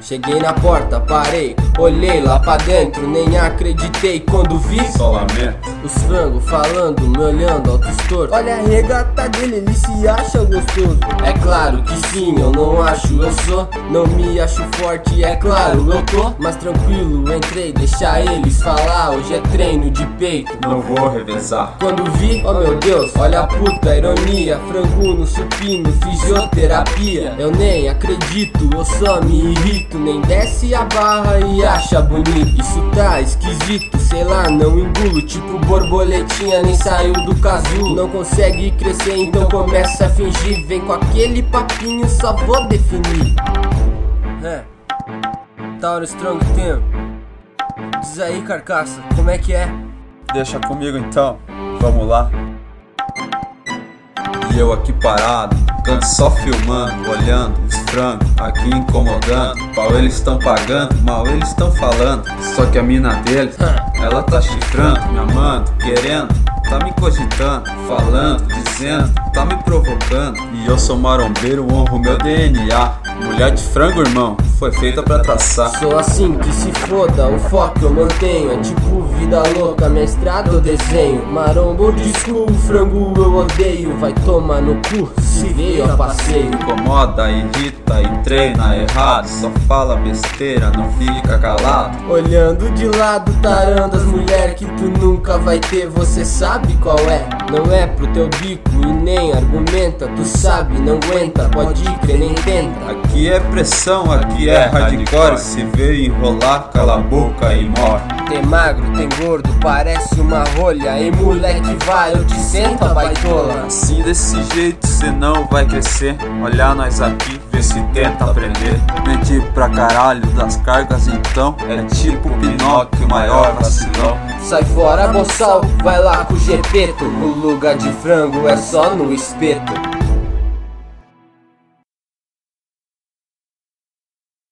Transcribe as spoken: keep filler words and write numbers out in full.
Cheguei na porta, parei, olhei lá pra dentro, nem acreditei quando vi só lamento. Os frangos falando, me olhando alto estorto. Olha a regata dele, ele se acha gostoso. É claro que sim, eu não acho, eu sou. Não me acho forte, é claro, eu tô. Mas tranquilo, entrei, deixa eles falar. Hoje é treino de peito, não vou revezar. Quando vi, oh meu Deus, olha a puta ironia. Frango no supino, fisioterapia. Eu nem acredito, eu só me irrito. Nem desce a barra e acha bonito. Isso tá esquisito, sei lá, não engulo. Tipo borboletinha, nem saiu do casulo. Não consegue crescer, então começa a fingir. Vem com aquele papinho, só vou definir. É, Tauro Strong Team. Diz aí, carcaça, como é que é? Deixa comigo então, vamos lá. E eu aqui parado, canto só filmando, olhando os frangos, aqui incomodando. Pau eles estão pagando, mal eles estão falando. Só que a mina deles, ela tá chifrando, me amando, querendo, tá me cogitando, falando, dizendo, tá me provocando. E eu sou marombeiro, honro meu D N A. Mulher de frango, irmão, foi feita pra traçar. Sou assim que se foda, o foco eu mantenho. É tipo vida louca, minha estrada eu desenho. Marombo de school, frango eu odeio. Vai tomar no cu, se veio a passeio. Incomoda, irrita e treina errado. Só fala besteira, não fica calado. Olhando de lado, tarando as mulher que tu nunca vai ter, você sabe qual é? Não é pro teu bico e nem argumenta. Tu sabe, não aguenta, pode crer, nem tenta. Aqui é pressão, aqui é hardcore. Se vê enrolar, cala a boca e morre. Tem magro, tem gordo, parece uma rolha. Ei moleque, vai, eu te sento a baitola. Assim desse jeito cê não vai crescer. Olha nós aqui, vê se tenta aprender. Medir pra caralho das cargas então. É tipo Pinóquio, maior vacilão. Sai fora boçal, vai lá com o Gepeto. O lugar de frango é só no espeto.